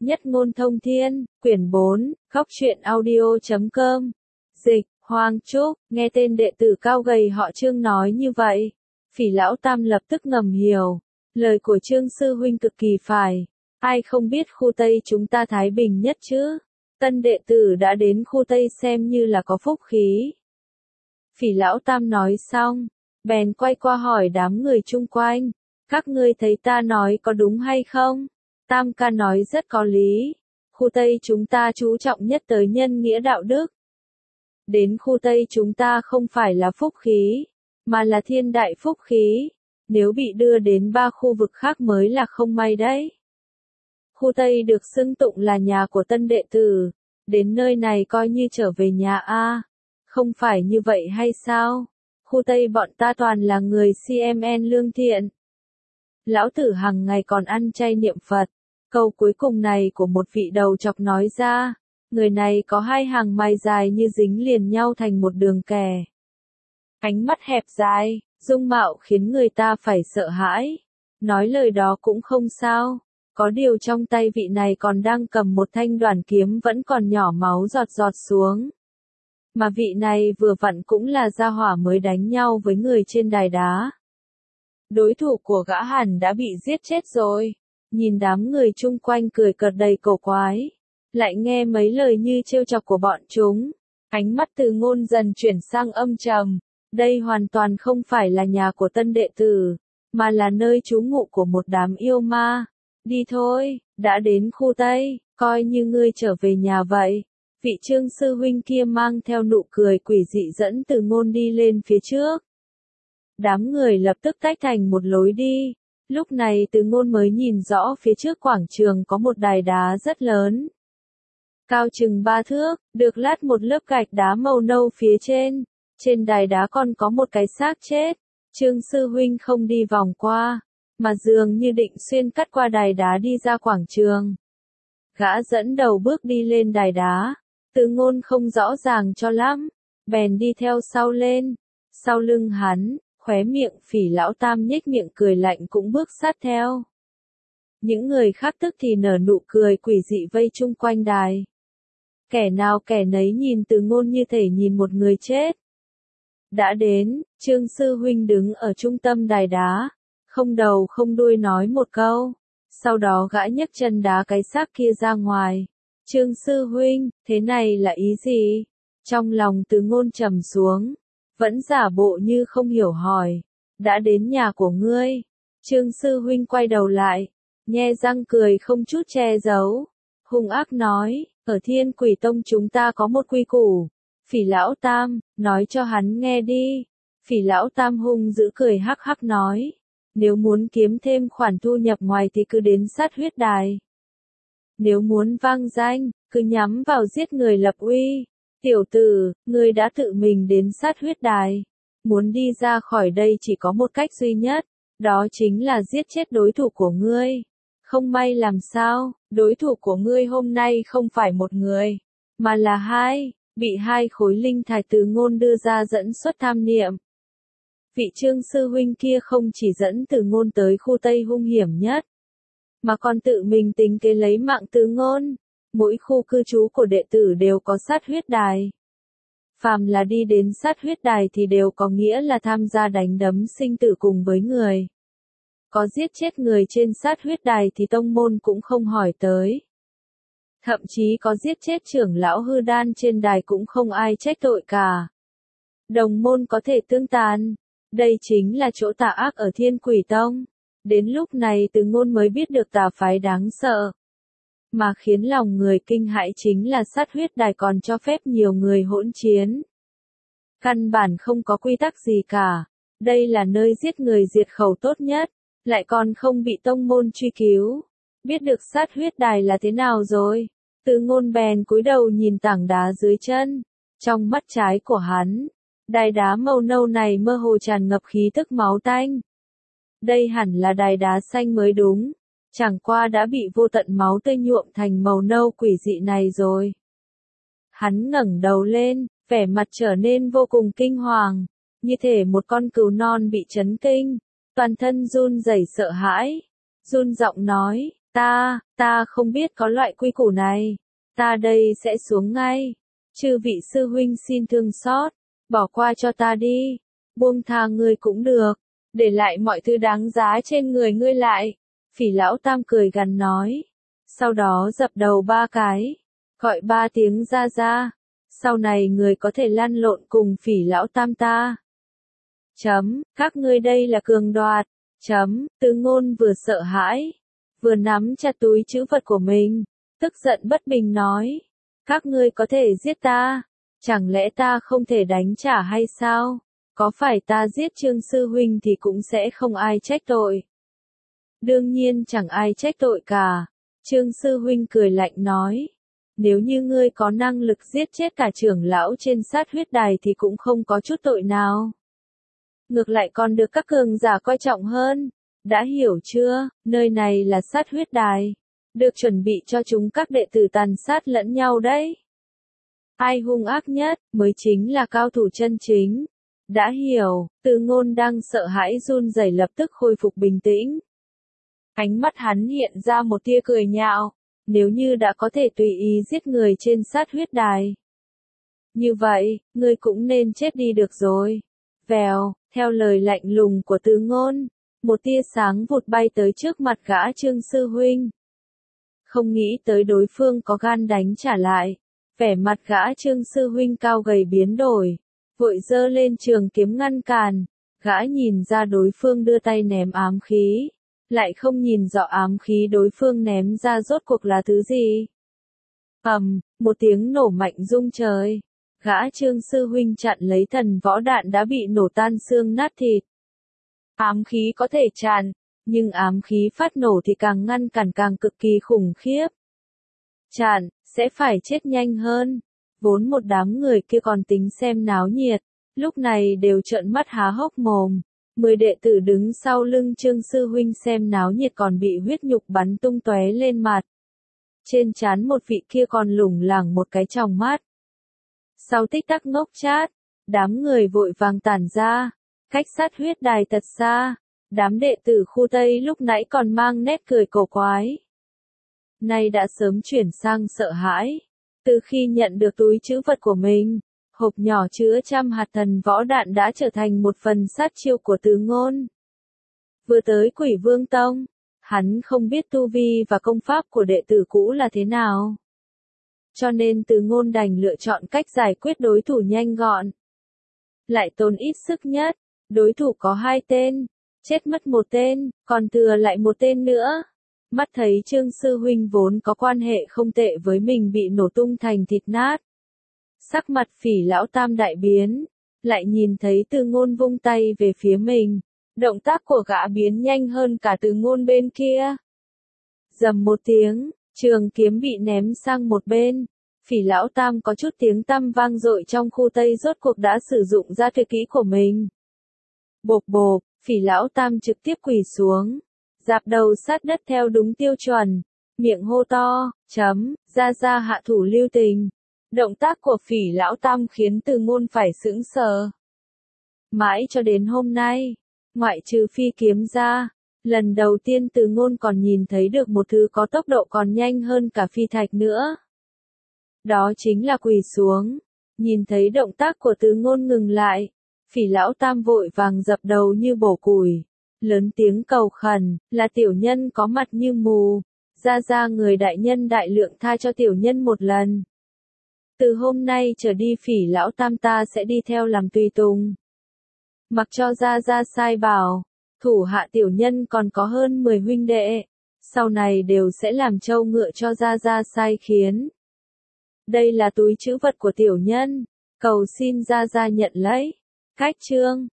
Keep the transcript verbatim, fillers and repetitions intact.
Nhất ngôn thông thiên, quyển bốn, góc truyện audio chấm com. Dịch, Hoàng Trúc, nghe tên đệ tử cao gầy họ Trương nói như vậy. Phỉ lão tam lập tức ngầm hiểu. Lời của Trương sư huynh cực kỳ phải. Ai không biết khu Tây chúng ta thái bình nhất chứ? Tân đệ tử đã đến khu Tây xem như là có phúc khí. Phỉ lão tam nói xong, bèn quay qua hỏi đám người chung quanh. Các ngươi thấy ta nói có đúng hay không? Tam ca nói rất có lý. Khu Tây chúng ta chú trọng nhất tới nhân nghĩa đạo đức. Đến khu Tây chúng ta không phải là phúc khí, mà là thiên đại phúc khí. Nếu bị đưa đến ba khu vực khác mới là không may đấy. Khu Tây được xưng tụng là nhà của tân đệ tử. Đến nơi này coi như trở về nhà a. Không phải như vậy hay sao? Khu Tây bọn ta toàn là người xê em en lương thiện. Lão tử hàng ngày còn ăn chay niệm Phật. Câu cuối cùng này của một vị đầu chọc nói ra. Người này có hai hàng mày dài như dính liền nhau thành một đường kẻ. Ánh mắt hẹp dài, dung mạo khiến người ta phải sợ hãi. Nói lời đó cũng không sao. Có điều trong tay vị này còn đang cầm một thanh đoàn kiếm vẫn còn nhỏ máu giọt giọt xuống. Mà vị này vừa vặn cũng là gia hỏa mới đánh nhau với người trên đài đá. Đối thủ của gã hẳn đã bị giết chết rồi. Nhìn đám người chung quanh cười cợt đầy cổ quái. Lại nghe mấy lời như trêu chọc của bọn chúng. Ánh mắt Từ Ngôn dần chuyển sang âm trầm. Đây hoàn toàn không phải là nhà của tân đệ tử, mà là nơi trú ngụ của một đám yêu ma. Đi thôi, đã đến khu Tây, coi như ngươi trở về nhà vậy. Vị Trương sư huynh kia mang theo nụ cười quỷ dị dẫn Từ Ngôn đi lên phía trước. Đám người lập tức tách thành một lối đi. Lúc này Từ Ngôn mới nhìn rõ phía trước quảng trường có một đài đá rất lớn. Cao chừng ba thước, được lát một lớp gạch đá màu nâu phía trên. Trên đài đá còn có một cái xác chết. Trương sư huynh không đi vòng qua, mà dường như định xuyên cắt qua đài đá đi ra quảng trường. Gã dẫn đầu bước đi lên đài đá. Từ Ngôn không rõ ràng cho lắm, bèn đi theo sau lên. Sau lưng hắn, khóe miệng Phỉ lão tam nhếch miệng cười lạnh cũng bước sát theo. Những người khác tức thì nở nụ cười quỷ dị vây chung quanh đài. Kẻ nào kẻ nấy nhìn Từ Ngôn như thể nhìn một người chết. Đã đến, Trương sư huynh đứng ở trung tâm đài đá, không đầu không đuôi nói một câu. Sau đó gã nhấc chân đá cái xác kia ra ngoài. Trương sư huynh, thế này là ý gì? Trong lòng Từ Ngôn trầm xuống, vẫn giả bộ như không hiểu hỏi. Đã đến nhà của ngươi. Trương sư huynh quay đầu lại, nhe răng cười không chút che giấu. Hung ác nói, ở Thiên Quỷ Tông chúng ta có một quy củ. Phỉ lão tam, nói cho hắn nghe đi. Phỉ lão tam hung dữ cười hắc hắc nói. Nếu muốn kiếm thêm khoản thu nhập ngoài thì cứ đến sát huyết đài. Nếu muốn vang danh, cứ nhắm vào giết người lập uy. Tiểu tử, ngươi đã tự mình đến sát huyết đài. Muốn đi ra khỏi đây chỉ có một cách duy nhất. Đó chính là giết chết đối thủ của ngươi. Không may làm sao, đối thủ của ngươi hôm nay không phải một người, mà là hai. Bị hai khối linh thạch Từ Ngôn đưa ra dẫn xuất tham niệm. Vị Trương sư huynh kia không chỉ dẫn Từ Ngôn tới khu Tây hung hiểm nhất, mà còn tự mình tính kế lấy mạng Từ Ngôn. Mỗi khu cư trú của đệ tử đều có sát huyết đài. Phàm là đi đến sát huyết đài thì đều có nghĩa là tham gia đánh đấm sinh tử cùng với người. Có giết chết người trên sát huyết đài thì tông môn cũng không hỏi tới. Thậm chí có giết chết trưởng lão hư đan trên đài cũng không ai trách tội cả. Đồng môn có thể tương tàn. Đây chính là chỗ tà ác ở Thiên Quỷ Tông. Đến lúc này Từ Ngôn mới biết được tà phái đáng sợ. Mà khiến lòng người kinh hãi chính là sát huyết đài còn cho phép nhiều người hỗn chiến. Căn bản không có quy tắc gì cả. Đây là nơi giết người diệt khẩu tốt nhất. Lại còn không bị tông môn truy cứu. Biết được sát huyết đài là thế nào rồi? Từ Ngôn bèn cúi đầu nhìn tảng đá dưới chân. Trong mắt trái của hắn, đài đá màu nâu này mơ hồ tràn ngập khí tức máu tanh. Đây hẳn là đài đá xanh mới đúng. Chẳng qua đã bị vô tận máu tươi nhuộm thành màu nâu quỷ dị này rồi. Hắn ngẩng đầu lên, vẻ mặt trở nên vô cùng kinh hoàng. Như thể một con cừu non bị chấn kinh. Toàn thân run rẩy sợ hãi. Run giọng nói, Ta, ta không biết có loại quy củ này. Ta đây sẽ xuống ngay. Chư vị sư huynh xin thương xót, bỏ qua cho ta đi. Buông tha ngươi cũng được, để lại mọi thứ đáng giá trên người ngươi lại. Phỉ lão tam cười gằn nói. Sau đó dập đầu ba cái, gọi ba tiếng ra ra. Sau này người có thể lăn lộn cùng phỉ lão tam ta. Chấm, các ngươi đây là cường đoạt. Chấm, Từ Ngôn vừa sợ hãi, vừa nắm chặt túi trữ vật của mình, tức giận bất bình nói. Các ngươi có thể giết ta, chẳng lẽ ta không thể đánh trả hay sao? Có phải ta giết Trương sư huynh thì cũng sẽ không ai trách tội. Đương nhiên chẳng ai trách tội cả. Trương sư huynh cười lạnh nói. Nếu như ngươi có năng lực giết chết cả trưởng lão trên sát huyết đài thì cũng không có chút tội nào. Ngược lại còn được các cường giả coi trọng hơn. Đã hiểu chưa, nơi này là sát huyết đài. Được chuẩn bị cho chúng các đệ tử tàn sát lẫn nhau đấy. Ai hung ác nhất, mới chính là cao thủ chân chính. Đã hiểu, Từ Ngôn đang sợ hãi run rẩy lập tức khôi phục bình tĩnh. Ánh mắt hắn hiện ra một tia cười nhạo. Nếu như đã có thể tùy ý giết người trên sát huyết đài. Như vậy, ngươi cũng nên chết đi được rồi. Vèo, theo lời lạnh lùng của Từ Ngôn, một tia sáng vụt bay tới trước mặt gã Trương sư huynh. Không nghĩ tới đối phương có gan đánh trả lại. Vẻ mặt gã Trương sư huynh cao gầy biến đổi, vội giơ lên trường kiếm ngăn cản. Gã nhìn ra đối phương đưa tay ném ám khí, lại không nhìn rõ ám khí đối phương ném ra rốt cuộc là thứ gì. Ầm, một tiếng nổ mạnh rung trời. Gã Trương sư huynh chặn lấy thần võ đạn đã bị nổ tan xương nát thịt. Ám khí có thể tràn, nhưng ám khí phát nổ thì càng ngăn cản càng cực kỳ khủng khiếp. Chặn, sẽ phải chết nhanh hơn. Vốn một đám người kia còn tính xem náo nhiệt, lúc này đều trợn mắt há hốc mồm. Mười đệ tử đứng sau lưng Trương sư huynh xem náo nhiệt còn bị huyết nhục bắn tung tóe lên mặt. Trên trán một vị kia còn lủng lẳng một cái tròng mắt. Sau tích tắc ngốc chát, đám người vội vàng tản ra, cách sát huyết đài thật xa. Đám đệ tử khu Tây lúc nãy còn mang nét cười cổ quái, nay đã sớm chuyển sang sợ hãi. Từ khi nhận được túi trữ vật của mình, hộp nhỏ chứa trăm hạt thần võ đạn đã trở thành một phần sát chiêu của Từ Ngôn. Vừa tới Quỷ Vương Tông, hắn không biết tu vi và công pháp của đệ tử cũ là thế nào. Cho nên Từ Ngôn đành lựa chọn cách giải quyết đối thủ nhanh gọn. Lại tốn ít sức nhất, đối thủ có hai tên, chết mất một tên, còn thừa lại một tên nữa. Mắt thấy Trương sư huynh vốn có quan hệ không tệ với mình bị nổ tung thành thịt nát. Sắc mặt Phỉ lão tam đại biến, lại nhìn thấy Từ Ngôn vung tay về phía mình. Động tác của gã biến nhanh hơn cả Từ Ngôn bên kia. Rầm một tiếng, trường kiếm bị ném sang một bên. Phỉ lão tam có chút tiếng tăm vang dội trong khu Tây rốt cuộc đã sử dụng ra tuyệt kỹ của mình. Bộp bộp, Phỉ lão tam trực tiếp quỳ xuống, dạp đầu sát đất theo đúng tiêu chuẩn, miệng hô to, chấm, ra ra hạ thủ lưu tình. Động tác của Phỉ lão tam khiến Từ Ngôn phải sững sờ. Mãi cho đến hôm nay, ngoại trừ phi kiếm ra, lần đầu tiên Từ Ngôn còn nhìn thấy được một thứ có tốc độ còn nhanh hơn cả phi thạch nữa. Đó chính là quỳ xuống. Nhìn thấy động tác của Từ Ngôn ngừng lại, Phỉ lão tam vội vàng dập đầu như bổ củi, lớn tiếng cầu khẩn, là tiểu nhân có mặt như mù, ra ra người đại nhân đại lượng tha cho tiểu nhân một lần. Từ hôm nay trở đi Phỉ lão tam ta sẽ đi theo làm tùy tùng. Mặc cho ra ra sai bảo, thủ hạ tiểu nhân còn có hơn mười huynh đệ, sau này đều sẽ làm trâu ngựa cho ra ra sai khiến. Đây là túi trữ vật của tiểu nhân, cầu xin ra ra nhận lấy. Cách chương